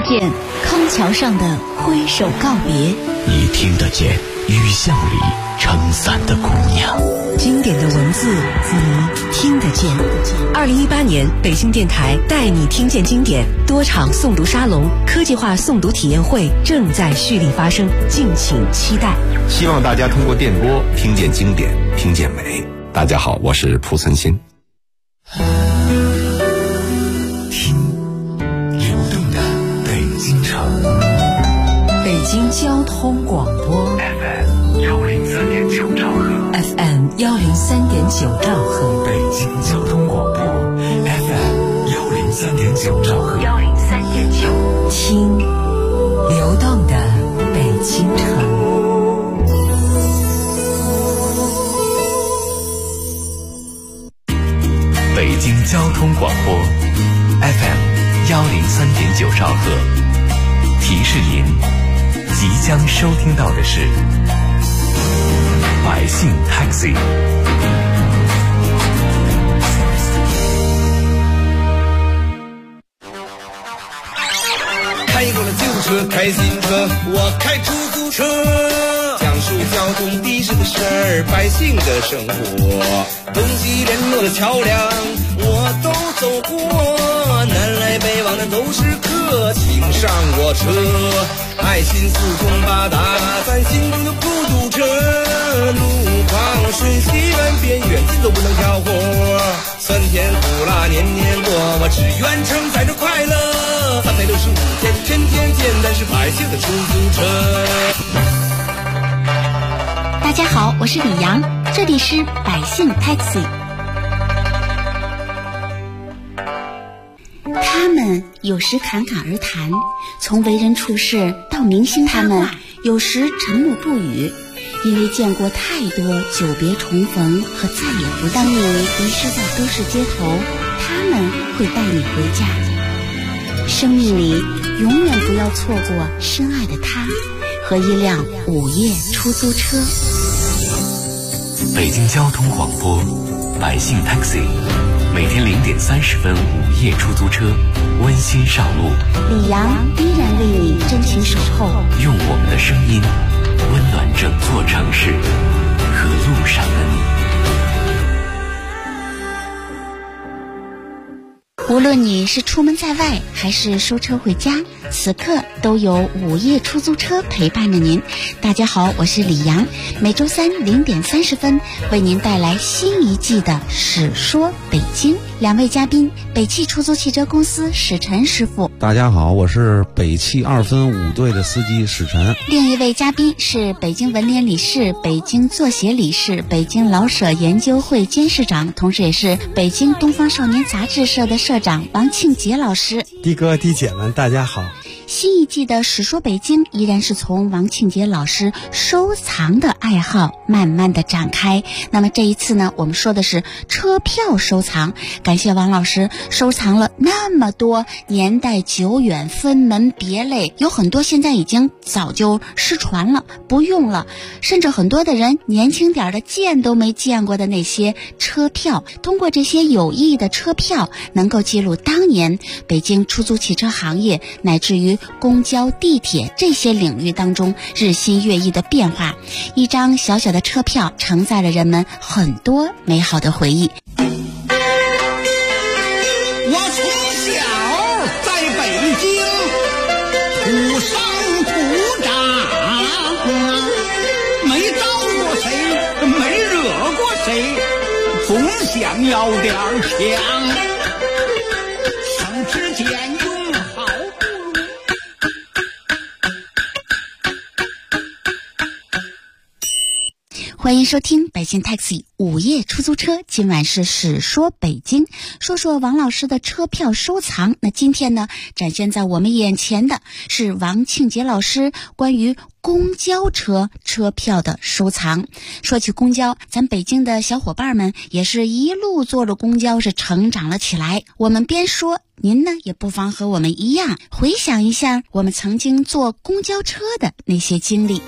见康桥上的挥手告别， 你听得见雨巷里撑伞的姑娘。 经典的文字你听得见。2018年北京电台带你听见经典多场诵读沙龙、科技化诵读体验会正在蓄力发生，敬请期待。 希望大家通过电波听见经典，听见美。大家好，我是蒲存昕。 听流动的北京城， 北京交通广播 FM103.9兆赫 ，FM103.9兆赫， 北京交通广播 FM103.9兆赫 103.9， 听流动的北京城。 北京交通广播 FM103.9兆赫，提示您即将收听到的是百姓 Taxi。 开过了旧车，开新车，我开出租车，讲述交通的士的事儿，百姓的生活，东西联络的桥梁我都走过，南来北往的都是客，请上我车，爱心四通八达，咱心中的孤独车，路况瞬息万变，远近都不能挑活，酸甜苦辣年年过，我只愿承载着快乐，365天天天见，但是百姓的出租车。 大家好，我是李阳，这里是百姓 Taxi。他们有时侃侃而谈，从为人处事到明星他们有时沉默不语，因为见过太多久别重逢和再也不当你迷失在都市街头，他们会带你回家。生命里永远不要错过深爱的他和一辆午夜出租车。 北京交通广播百姓 Taxi， 每天0点30分午夜出租车温馨上路， 李阳依然为你真情守候， 用我们的声音温暖整座城市和路上的你。 无论你是出门在外还是收车回家，此刻都有午夜出租车陪伴着您。大家好，我是李阳，每周三0点30分为您带来新一季的史说北京。两位嘉宾，北汽出租汽车公司史晨师傅。 大家好，我是北汽2分5队的司机史晨。 另一位嘉宾是北京文联理事、北京作协理事、北京老舍研究会监事长，同时也是北京东方少年杂志社的社长王庆杰老师。 的哥的姐们大家好。 新一季的史说北京依然是从王庆杰老师收藏的爱好慢慢的展开。那么这一次呢，我们说的是车票收藏。感谢王老师收藏了那么多年代久远、分门别类，有很多现在已经早就失传了，不用了，甚至很多的人年轻点的见都没见过的那些车票。通过这些有意义的车票，能够记录当年北京出租汽车行业乃至于公交、地铁这些领域当中日新月异的变化。一张小小的车票承载了人们很多美好的回忆。 我从小在北京土生土长，没招过谁，没惹过谁，总想要点强，省吃俭用好不如。 欢迎收听北京 Taxi 午夜出租车，今晚是史说北京，说说王老师的车票收藏。那今天呢，展现在我们眼前的是王庆杰老师关于公交车票的收藏。说起公交，咱北京的小伙伴们也是一路坐着公交是成长了起来。我们边说，您呢也不妨和我们一样回想一下我们曾经坐公交车的那些经历。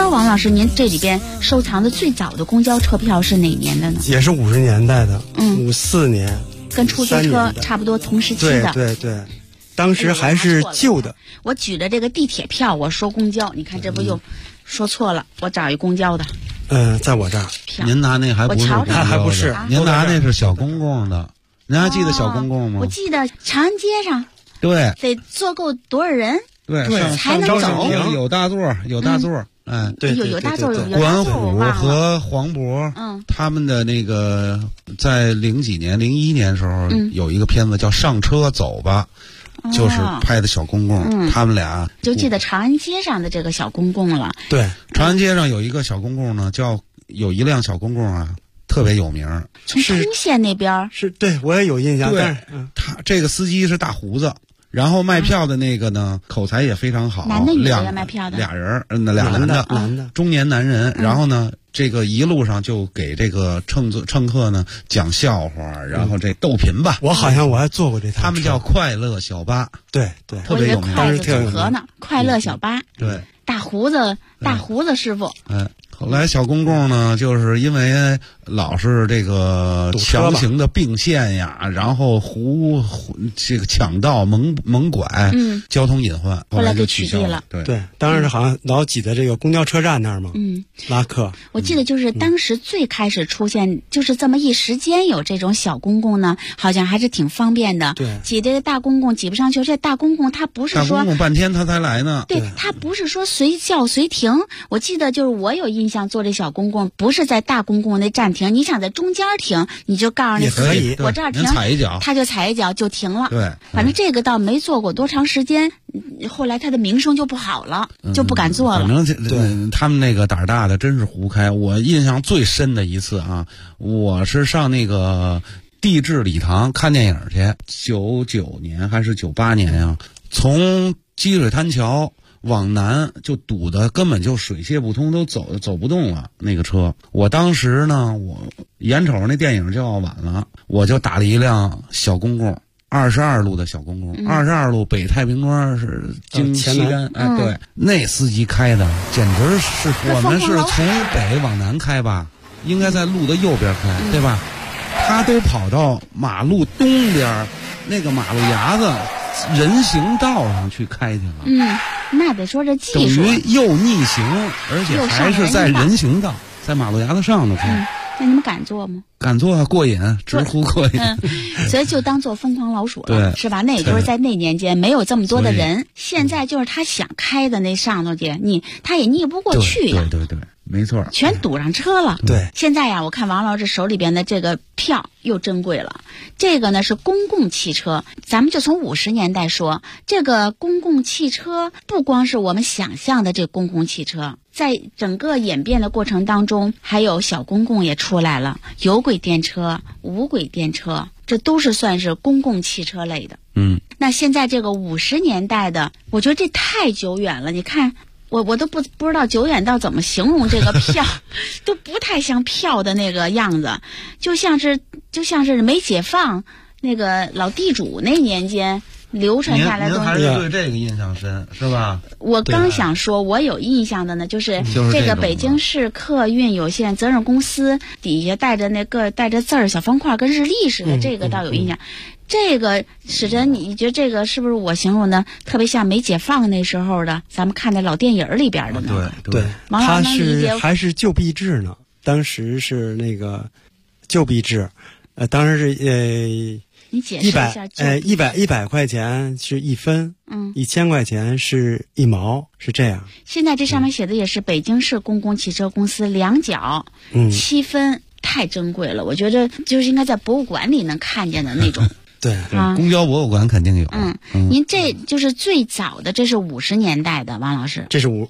道王老师，您这里边收藏的最早的公交车票是哪年的呢？ 也是50年代的，54年， 跟出租车差不多同时期的。 对对对，当时还是旧的。 我举着这个地铁票，我说公交，你看这不又说错了，我找一公交的。 在我这儿。 您拿那还不是公交的？ 还不是， 您拿那是小公共的。您还记得小公共吗？ 我记得长安街上。 对。 得坐够多少人？ 对， 才能走。 有大座，有大座。 对， 有大座，有关虎和黄渤，他们的那个在01几年、01年时候有一个片子叫《上车走吧》。就是拍的小公共，他们俩就记得长安街上的这个小公共了。 对， 长安街上有一个小公共呢，有一辆小公共啊，特别有名。 从通县那边是对我也有印象。 对，他这个司机是大胡子，然后卖票的那个呢，口才也非常好。 男的女的要卖票的？ 俩人，俩男的，中年男人。然后呢，这个一路上就给这个乘客呢讲笑话，然后这逗贫吧。 我好像我还坐过这趟。 他们叫快乐小巴。 对对， 特别有名。 筷子组合呢，快乐小巴。 对， 大胡子师傅。 后来小公共呢，就是因为老是这个强行的并线呀，然后这个抢道猛拐，交通隐患，后来就取消了。 对，当时好像老挤在这个公交车站那儿嘛，拉客。 我记得就是当时最开始出现，就是这么一时间有这种小公共呢，好像还是挺方便的。 对， 挤这个大公共挤不上去，这大公共它不是说大公共半天他才来呢。 对，它不是说随叫随停。我记得就是我有印象坐这小公共，不是在大公共那站停，你想在中间停，你就告诉那司机我这儿停， 踩一脚， 他就踩一脚就停了。 对， 反正这个倒没坐过多长时间，后来他的名声就不好了，就不敢做了。 反正他们那个胆大的真是胡开。我印象最深的一次啊，我是上那个地质礼堂看电影去，99年还是98年呀？从积水滩桥往南就堵得根本就水泄不通，都走不动了那个车。我当时呢，我眼瞅着那电影就要晚了，我就打了一辆小公共，22路的小公共，22路北太平庄是经西单，对，那司机开的简直是，我们是从北往南开吧，应该在路的右边开，对吧？他都跑到马路东边那个马路牙子人行道上去开去了。 那得说这技术， 等于又逆行，而且还是在人行道，在马路牙子上头开。 那你们敢做吗？ 敢做啊，过瘾，直呼过瘾。 所以就当做疯狂老鼠了，是吧？那也就是在那年间没有这么多的人，现在就是他想开的那上头去，他也逆不过去呀。 对，没错， 全堵上车了。 对， 现在呀，我看王老师手里边的这个票又珍贵了。这个呢是公共汽车，咱们就从50年代说，这个公共汽车不光是我们想象的这公共汽车，在整个演变的过程当中，还有小公共也出来了，有轨电车、无轨电车，这都是算是公共汽车类的。那现在这个50年代的，我觉得这太久远了。你看。我都不知道久远到怎么形容这个票，都不太像票的那个样子，就像是没解放那个老地主那年间流传下来的东西。 您还是对这个印象深是吧？ 我刚想说，我有印象的呢，就是这个北京市客运有限责任公司底下带着字儿小方块跟日历似的，这个倒有印象。这个史真，你觉得这个是不是我形容的特别像没解放那时候的咱们看的老电影里边的呢？ 对，它还是旧币制呢。当时是那个旧币制，当时是你解释一下 100块钱是1分，1000块钱是1毛，是这样。 现在这上面写的也是北京市公共汽车公司2角7分，太珍贵了，我觉得就是应该在博物馆里能看见的那种。 对， 公交博物馆肯定有。 您这就是最早的，这是50年代的，王老师。 这是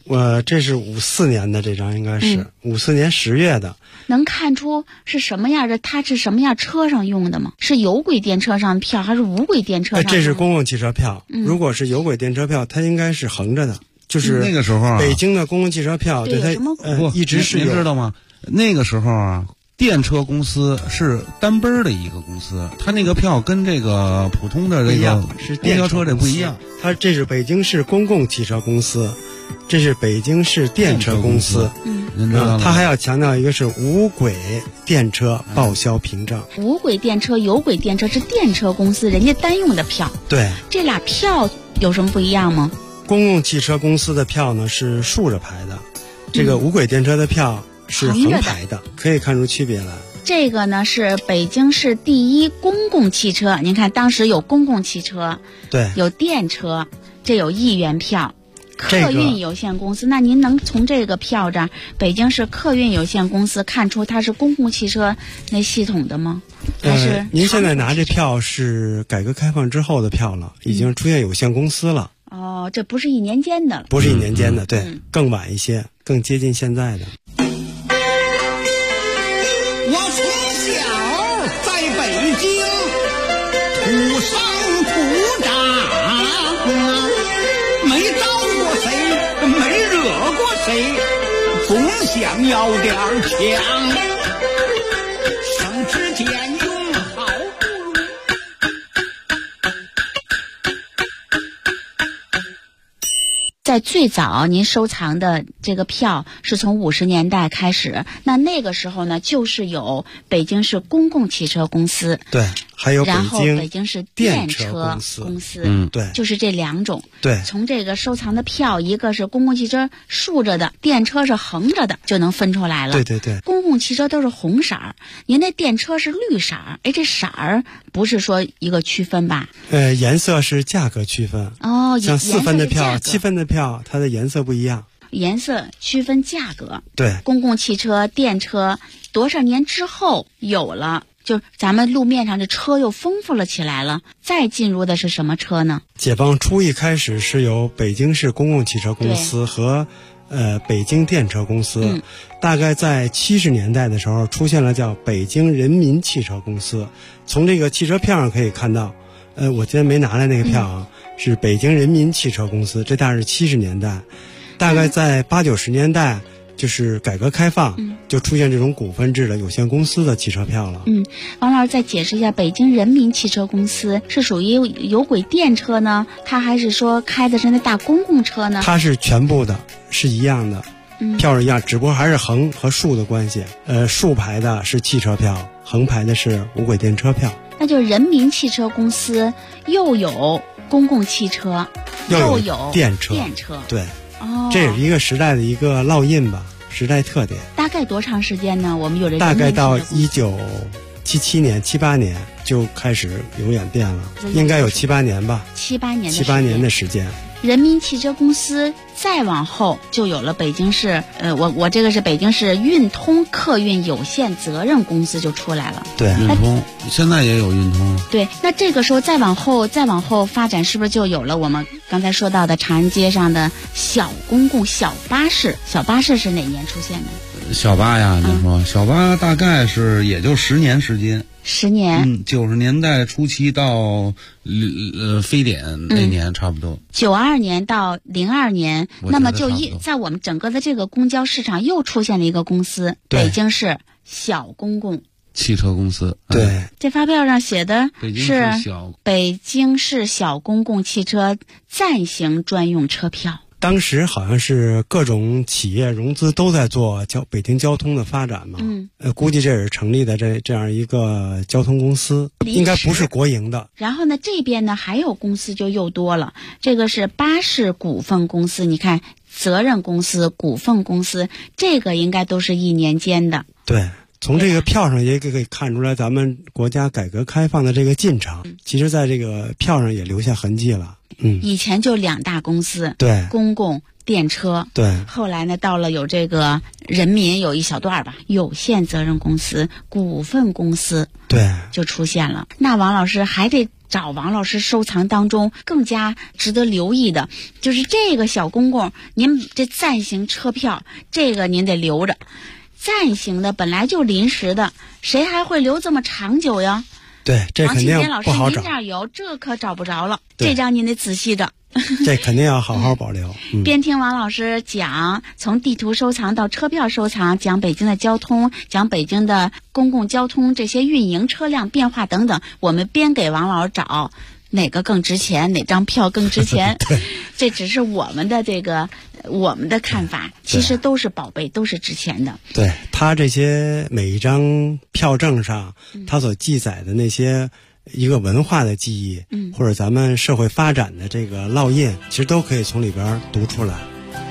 54年的，这张应该是54年10月的。 能看出是什么样的？它是什么样车上用的吗？是有轨电车上的票还是无轨电车上的？ 这是公共汽车票。如果是有轨电车票，它应该是横着的。就是那个时候北京的公共汽车票，对它一直是有。 您知道吗？那个时候啊。电车公司是单奔的一个公司，它那个票跟这个普通的这个公交车这不一样。 它这是北京市公共汽车公司， 这是北京市电车公司。 您知道了。 他还要强调一个是无轨电车报销凭证。 无轨电车、有轨电车是电车公司人家单用的票。 对， 这俩票有什么不一样吗？ 公共汽车公司的票呢是竖着排的，这个无轨电车的票是横排的，可以看出区别来。 这个呢是北京市第一公共汽车，您看当时有公共汽车， 对， 有电车，这有1元票。客运有限公司，那您能从这个票这儿，北京市客运有限公司看出它是公共汽车那系统的吗？还是您现在拿这票是改革开放之后的票了，已经出现有限公司了。 哦，这不是1年间的了， 不是1年间的，对，更晚一些，更接近现在的。 我从小在北京土生土长，没招过谁，没惹过谁，总想要点强。省吃俭用好不容易。 在最早您收藏的这个票是从50年代开始，那个时候呢，就是有北京市公共汽车公司， 对，还有然后北京市电车公司， 对， 就是这2种。 对， 从这个收藏的票，一个是公共汽车竖着的，电车是横着的，就能分出来了。 对对对， 公共汽车都是红色儿，您那电车是绿色儿，哎，这色儿不是说一个区分吧？ 颜色是价格区分。 哦， 像4分的票、7分的票，它的颜色不一样。 颜色区分价格。 对， 公共汽车、电车多少年之后有了，就咱们路面上的车又丰富了起来了。再进入的是什么车呢？ 解放初一开始是由北京市公共汽车公司和北京电车公司，大概在70年代的时候出现了叫北京人民汽车公司。从这个汽车票上可以看到，我今天没拿来那个票啊，是北京人民汽车公司，这大概是70年代。大概在80、90年代，就是改革开放，就出现这种股份制的有限公司的汽车票了。 王老师再解释一下，北京人民汽车公司是属于有轨电车呢，它还是说开的是那大公共车呢？ 它是全部的，是一样的，票是一样，只不过还是横和竖的关系。竖排的是汽车票，横排的是无轨电车票。 那就是人民汽车公司又有公共汽车，又有电车，对。哦，这也是一个时代的一个烙印吧，时代特点。 大概多长时间呢？我们有这大概到1977年、78年就开始有演变了，应该有7、8年吧。7、8年的时间。 人民汽车公司再往后就有了北京市，我这个是北京市运通客运有限责任公司就出来了。 对， 运通现在也有运通。 对，那这个时候再往后发展，是不是就有了我们刚才说到的长安街上的小公共小巴士？小巴士是哪年出现的？ 小巴呀，您说小巴大概是也就10年时间。 10年 ，90年代初期到非典那年差不多。 92年到02年，那么在我们整个的这个公交市场又出现了一个公司，北京市小公共汽车公司。 对， 这发票上写的是北京市小公共汽车暂行专用车票。 当时好像是各种企业融资都在做北京交通的发展嘛，估计这也是成立的这样一个交通公司，应该不是国营的。 然后呢，这边呢还有公司就又多了，这个是巴士股份公司，你看责任公司、股份公司，这个应该都是1年间的。 对。从这个票上也可以看出来咱们国家改革开放的这个进程，其实在这个票上也留下痕迹了。 以前就2大公司， 对， 公共电车， 对， 后来呢到了有这个人民有一小段吧，有限责任公司、股份公司， 对， 就出现了。那王老师还得找王老师收藏当中更加值得留意的，就是这个小公共，您这暂行车票，这个您得留着。暂行的本来就临时的，谁还会留这么长久呀？ 对，这肯定不好找。王庆杰老师， 您这儿有，这可找不着了。这张您得仔细着。 这肯定要好好保留。 边听王老师讲，从地图收藏到车票收藏，讲北京的交通，讲北京的公共交通这些运营车辆变化等等，我们边给王老师找， 哪个更值钱，哪张票更值钱。这只是我们的看法，其实都是宝贝，都是值钱的。 对，它这些每一张票证上，它所记载的那些一个文化的记忆，或者咱们社会发展的这个烙印，其实都可以从里边读出来。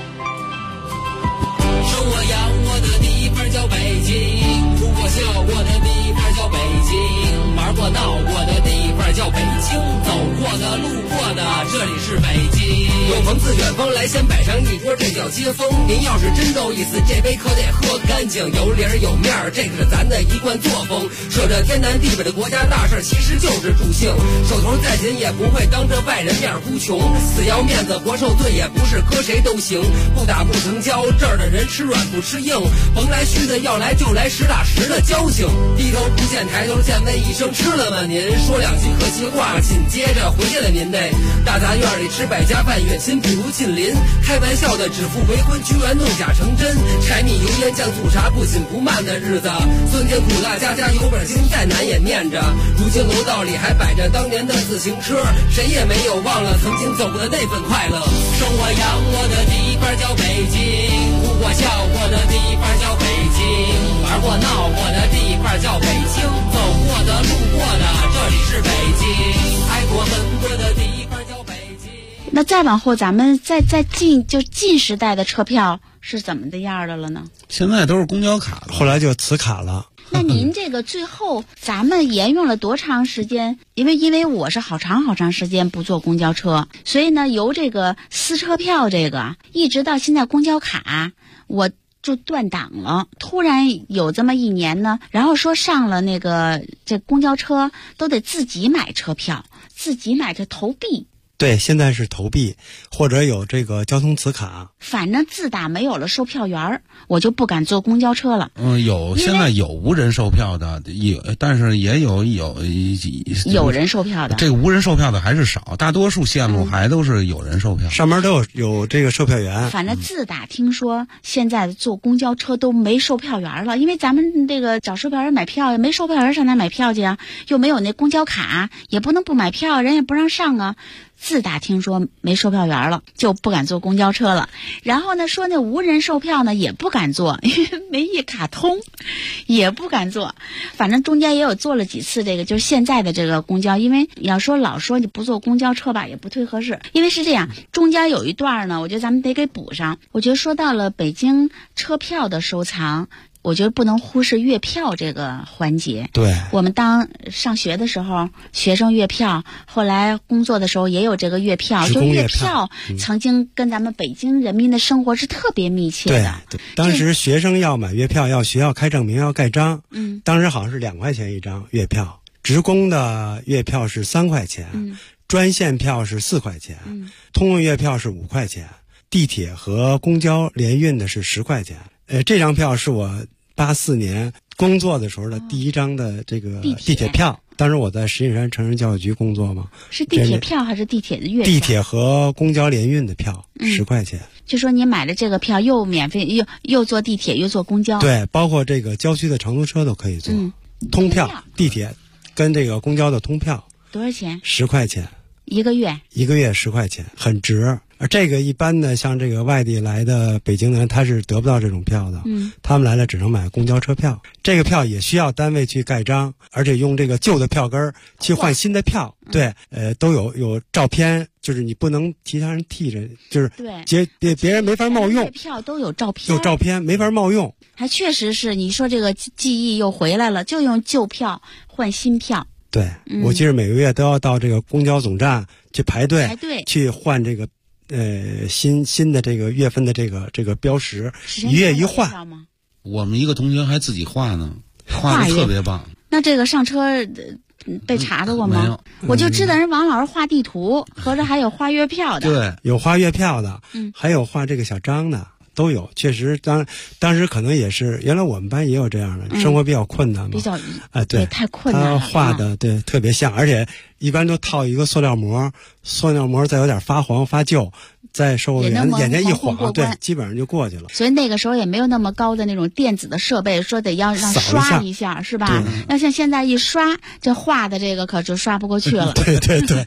生我养我的地方叫北京，哭过笑过的地方叫北京，玩过闹过的地方叫北京，走过的路过的这里是北京。有朋自远方来，先摆上一桌，这叫接风。您要是真够意思，这杯可得喝干净，有理儿有面儿，这个是咱的一贯作风。说这天南地北的国家大事，其实就是助兴。手头再紧也不会当着外人面哭穷，死要面子活受罪也不是搁谁都行。不打不成交，这儿的人吃软不吃硬，甭来虚的，要来就来实打实的交情。低头不见抬头见，问一声吃了吗您？说两句客气话，紧接着回见了您嘞。大杂院里吃百家饭，远亲不如近邻。开玩笑的指腹为婚，居然弄假成真。柴米油盐酱醋茶，不紧不慢的日子，酸甜苦辣家家有本经，再难也念着。如今楼道里还摆着当年的自行车，谁也没有忘了曾经走过的那份快乐。生我养我的地方叫北京，哭过笑过的地方叫北京，玩过闹过的地方叫北京，走过的路过的这里是北京，爱过恨过的地方叫北京。 那再往后，咱们再近时代的车票是怎么的样的了呢？ 现在都是公交卡了， 后来就磁卡了。 那您这个最后咱们沿用了多长时间？因为我是好长时间不坐公交车，所以呢，由这个撕车票这个一直到现在公交卡，我就断档了。突然有这么一年呢，然后说上了这公交车都得自己买车票，自己买着投币。 对，现在是投币或者有这个交通磁卡。 反正自打没有了售票员，我就不敢坐公交车了。 现在有无人售票的，但是也有人售票的。 这个无人售票的还是少，大多数线路还都是有人售票， 上面都有这个售票员。 反正自打听说现在坐公交车都没售票员了，因为咱们这个找售票员买票，没售票员上哪买票去啊？又没有那公交卡，也不能不买票，人也不让上啊。自打听说没售票员了，就不敢坐公交车了。然后呢，说那无人售票呢也不敢坐，因为没一卡通，也不敢坐。反正中间也有坐了几次就是现在的这个公交，因为要说老说你不坐公交车吧，也不忒合适。因为是这样，中间有一段呢，我觉得咱们得给补上。我觉得说到了北京车票的收藏，我觉得不能忽视月票这个环节。 对， 我们当上学的时候，学生月票，后来工作的时候也有这个月票。就月票曾经跟咱们北京人民的生活是特别密切的。 对，当时学生要买月票，要学校开证明，要盖章。当时好像是2块钱一张月票，职工的月票是3块钱，专线票是4块钱，通用月票是5块钱，地铁和公交联运的是10块钱。这张票是我84年工作的时候的第一张的这个地铁票。当时我在石景山城市教育局工作嘛。 是地铁票还是地铁的月票？ 地铁和公交联运的票，10块钱。 就说你买了这个票，又免费，又坐地铁，又坐公交。 对，包括这个郊区的长途车都可以坐。通票，地铁跟这个公交的通票。多少钱？10块钱。一个月10块钱，很值。而这个一般的像这个外地来的北京的人，他是得不到这种票的。他们来了只能买公交车票。这个票也需要单位去盖章，而且用这个旧的票根去换新的票。对，都有照片，就是你不能其他人替着，就是别人没法冒用。票都有照片，有照片没法冒用。 还确实是你说这个记忆又回来了，就用旧票换新票。 对，我记得每个月都要到这个公交总站去排队去换这个新的这个月份的这个标识，一月一换。 我们一个同学还自己画呢，画的特别棒。 那这个上车被查到过吗？ 没有。 我就知道人王老师画地图，合着还有画月票的。 对，有画月票的，还有画这个小章的。都有，确实当时可能也是，原来我们班也有这样的，生活比较困难嘛， 比较对， 太困难了。 他画的对特别像，而且一般都套一个塑料膜再有点发黄发旧，在售货员眼睛一晃，对，基本上就过去了。 所以那个时候也没有那么高的那种电子的设备，说得要让刷一下是吧？要像现在一刷，这画的这个可就刷不过去了。 对对对。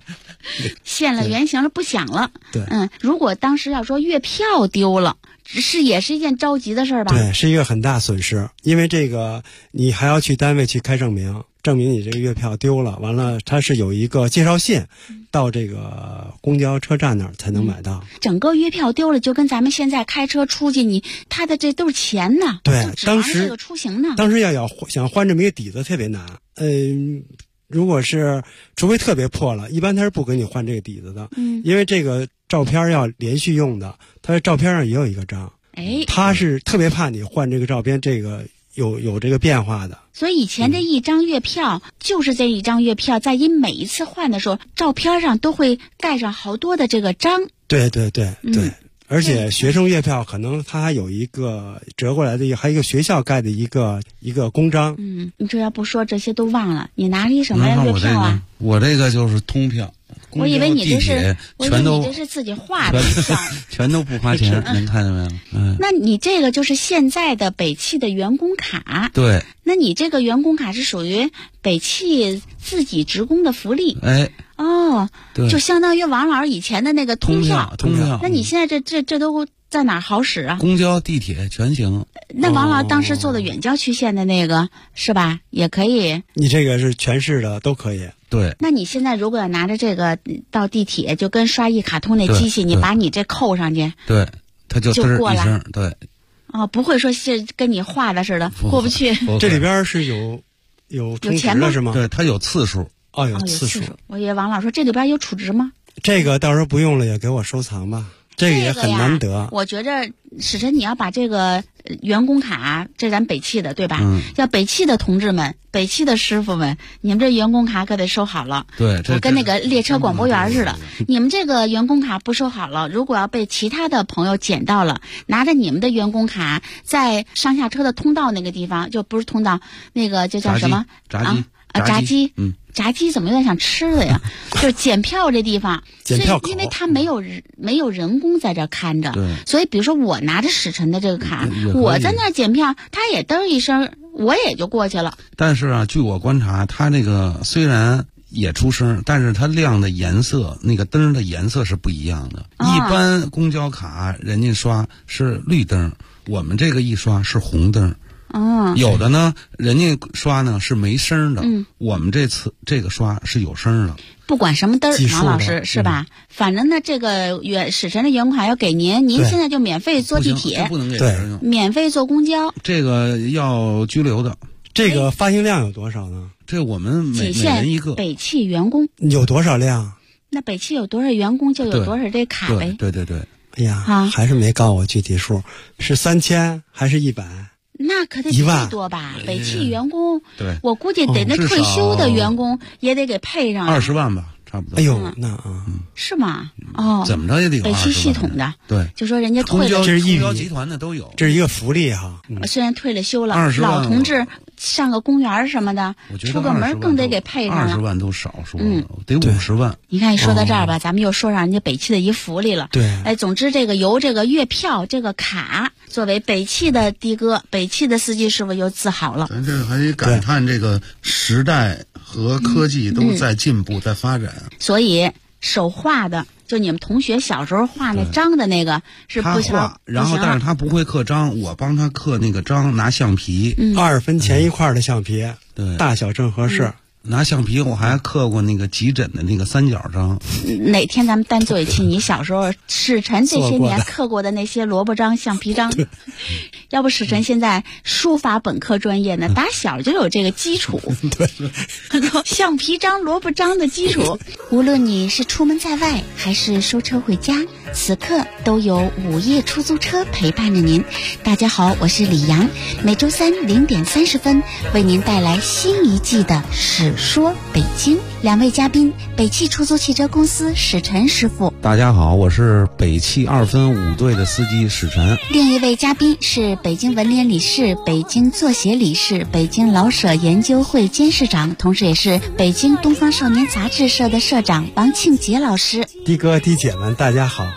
现了原形了，不响了。 对， 如果当时要说月票丢了，也是一件着急的事儿吧？ 对，是一个很大损失，因为这个你还要去单位去开证明你这个月票丢了，完了它是有一个介绍信，到这个公交车站那儿才能买到。 整个月票丢了，就跟咱们现在开车出去，他的这都是钱呢。 对，当时这个出行呢， 当时想换这么一个底子特别难。如果是除非特别破了，一般他是不给你换这个底子的。因为这个照片要连续用的，他的照片上也有一个章。他是特别怕你换这个照片，这个有这个变化的。 所以以前这一张月票，就是这一张月票，在每一次换的时候，照片上都会盖上好多的这个章。 对。而且学生月票可能它还有一个折过来的，还有一个学校盖的一个公章。 你这要不说这些都忘了，你拿了一什么月票啊？ 我这个就是通票。 我以为你这是自己画的票， 全都不花钱，您看见没有？ 那你这个就是现在的北汽的员工卡。 对。 那你这个员工卡是属于北汽自己职工的福利。 对， 就相当于王老师以前的那个通票。那你现在这都在哪儿好使啊？ 公交、地铁全行。 那王老当时做的远郊区县的那个是吧？也可以。 你这个是全市的都可以。 对。 那你现在如果要拿着这个到地铁，就跟刷一卡通那机器，你把你这扣上去， 对，它就过来。 对。 不会说是跟你画的似的过不去。 这里边是有充值的是吗？ 对，它有次数。 有次数。 我以为王老说这里边有储值吗？ 这个到时候不用了也给我收藏吧。这个也很难得。 我觉着史晨，你要把这个员工卡，这咱北汽的对吧？要北汽的同志们、北汽的师傅们，你们这员工卡可得收好了。 对， 我跟那个列车广播员似的，你们这个员工卡不收好了，如果要被其他的朋友捡到了，拿着你们的员工卡在上下车的通道那个地方，就不是通道，那个就叫什么？闸机。炸鸡怎么有点想吃的呀？就是检票这地方， 检票口， 因为他没有人工在这看着，所以比如说我拿着史晨的这个卡，我在那检票，他也嘚一声，我也就过去了。 但是啊，据我观察，他那个虽然也出声，但是它亮的颜色，那个灯的颜色是不一样的。一般公交卡人家刷是绿灯，我们这个一刷是红灯。有的呢，人家刷呢是没声的，我们这次这个刷是有声的。 不管什么灯，王老师是吧？反正呢，这个史晨的员工卡要给您现在就免费坐地铁， 不能给别人用， 免费坐公交， 这个要拘留的。 这个发行量有多少呢？ 这我们每人一个。 北汽员工有多少辆？ 那北汽有多少员工就有多少这卡呗。 对。 哎呀，还是没告诉我具体数，是3000还是100？ 那可得最多吧？北汽员工， 对， 我估计得那退休的员工也得给配上 20万吧，差不多。 哎呦，那是吗？ 怎么着也得有北汽系统的， 对， 就说人家退了， 这是公交集团的都有， 这是一个福利哈。 虽然退了休了，老同志上个公园什么的，出个门更得给配上了。 20万都少说，得50万。 你看，一说到这儿吧，咱们又说上人家北汽的一福利了。 对， 总之这个由这个月票这个卡作为北汽的的哥，北汽的司机师傅又自豪了。 咱这还得感叹这个时代和科技都在进步，在发展。 所以手画的，就你们同学小时候画那章的那个是不行， 他画，然后但是他不会刻章，我帮他刻那个章，拿橡皮 ，20分钱一块的橡皮， 对， 大小正合适。 拿橡皮，我还刻过那个急诊的那个3角章。 哪天咱们单做一期，你小时候史晨这些年刻过的那些萝卜章、橡皮章。要不史晨现在书法本科专业呢，打小就有这个基础。 对， 橡皮章、萝卜章的基础。无论你是出门在外，还是收车回家，此刻都有午夜出租车陪伴着您。大家好，我是李阳，每周三0点30分为您带来新一季的史说北京。2位嘉宾，北汽出租汽车公司史晨师傅。 大家好，我是北汽2分5队的司机史晨。 另一位嘉宾是北京文联理事、北京作协理事、北京老舍研究会监事长，同时也是北京东方少年杂志社的社长王庆杰老师。 的哥的姐们，大家好。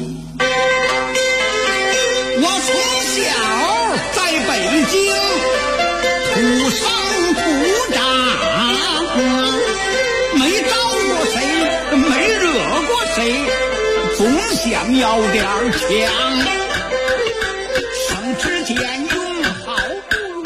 我从小在北京土生土长，没招过谁，没惹想要点强，省吃俭用好不如。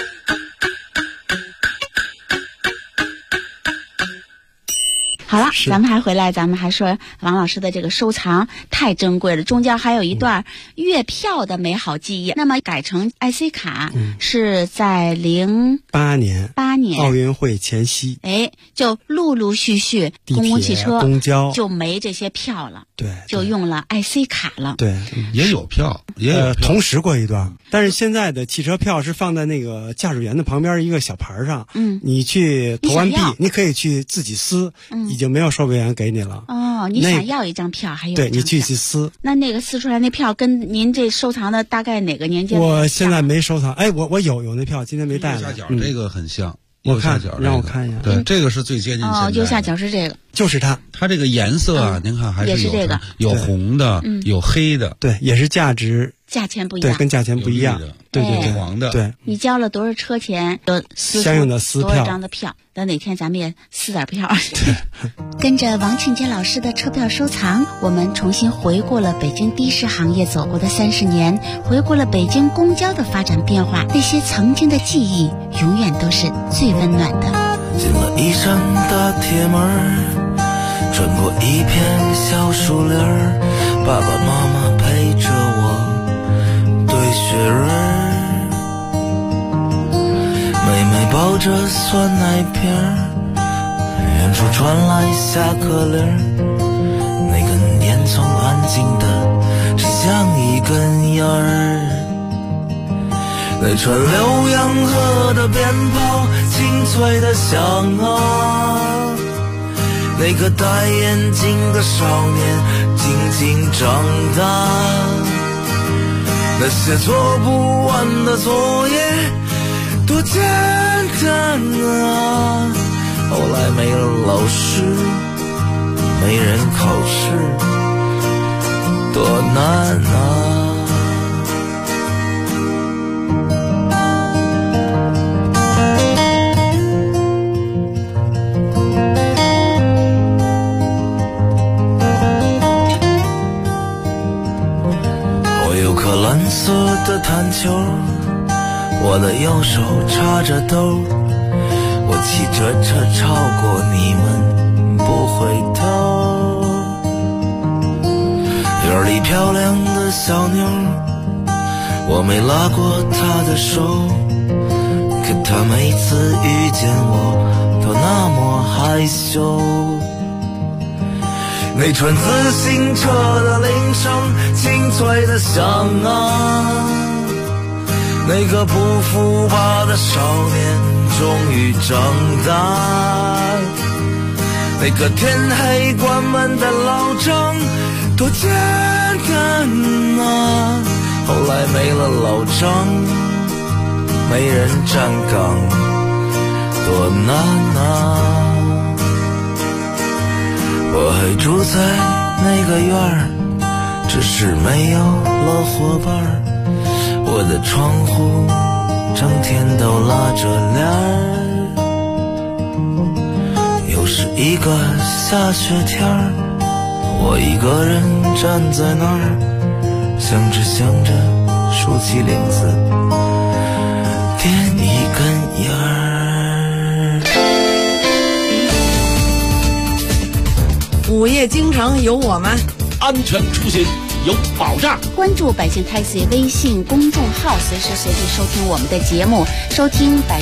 好了，咱们还回来，咱们还说王老师的这个收藏太珍贵了，中间还有一段月票的美好记忆。那么改成 IC 卡是在08年奥运会前夕， 就陆陆续续公共汽车、 公交就没这些票了， 对， 就用了 IC 卡了。 对， 也有票， 同时过一段，但是现在的汽车票是放在那个驾驶员的旁边一个小牌上，你去投完币，你可以去自己撕，已经没有售票员给你了。 哦，你想要一张票还有一张票， 对，你去撕。 那个撕出来那票跟您这收藏的大概哪个年间？ 我现在没收藏，我有那票，今天没带了。 右下角这个很像。 我看，让我看一下。 对，这个是最接近现在的。 右下角是这个， 就是它。 它这个颜色啊，您看还是也是这个， 有红的，有黑的。 对，也是价钱不一样。 对，跟价钱不一样。对， 黄的。 对， 你交了多少车钱，都相应的撕票， 多少张的票。等哪天咱们也撕点票。跟着王庆杰老师的车票收藏，我们重新回顾了北京的士行业走过的30年，回顾了北京公交的发展变化，那些曾经的记忆永远都是最温暖的。 进了一扇大铁门，穿过一片小树林，爸爸妈妈陪着我堆雪人，妹妹抱着酸奶片，远处传来下课铃，那根烟囱安静的只像一根烟儿，那串浏阳河的鞭炮清脆的响啊，那个戴眼镜的少年静静长大，那些做不完的作业多简单啊，后来没了老师，没人考试，多难啊。蓝色的弹球，我的右手插着兜，我骑着车超过你们不回头。院里漂亮的小妞，我没拉过她的手，可她每次遇见我都那么害羞。那串自行车的铃声清脆的响啊，那个不服吧的少年终于长大，那个天黑关门的老张多简单啊，后来没了老张，没人站岗，多难啊。我还住在那个院儿，只是没有了伙伴，我的窗户整天都拉着帘儿，又是一个下雪天儿，我一个人站在那儿，想着想着竖起领子点一根烟儿。 午夜京城有我们， 安全出行有保障。 关注百姓 Taxi 微信公众号，随时随地收听我们的节目，收听百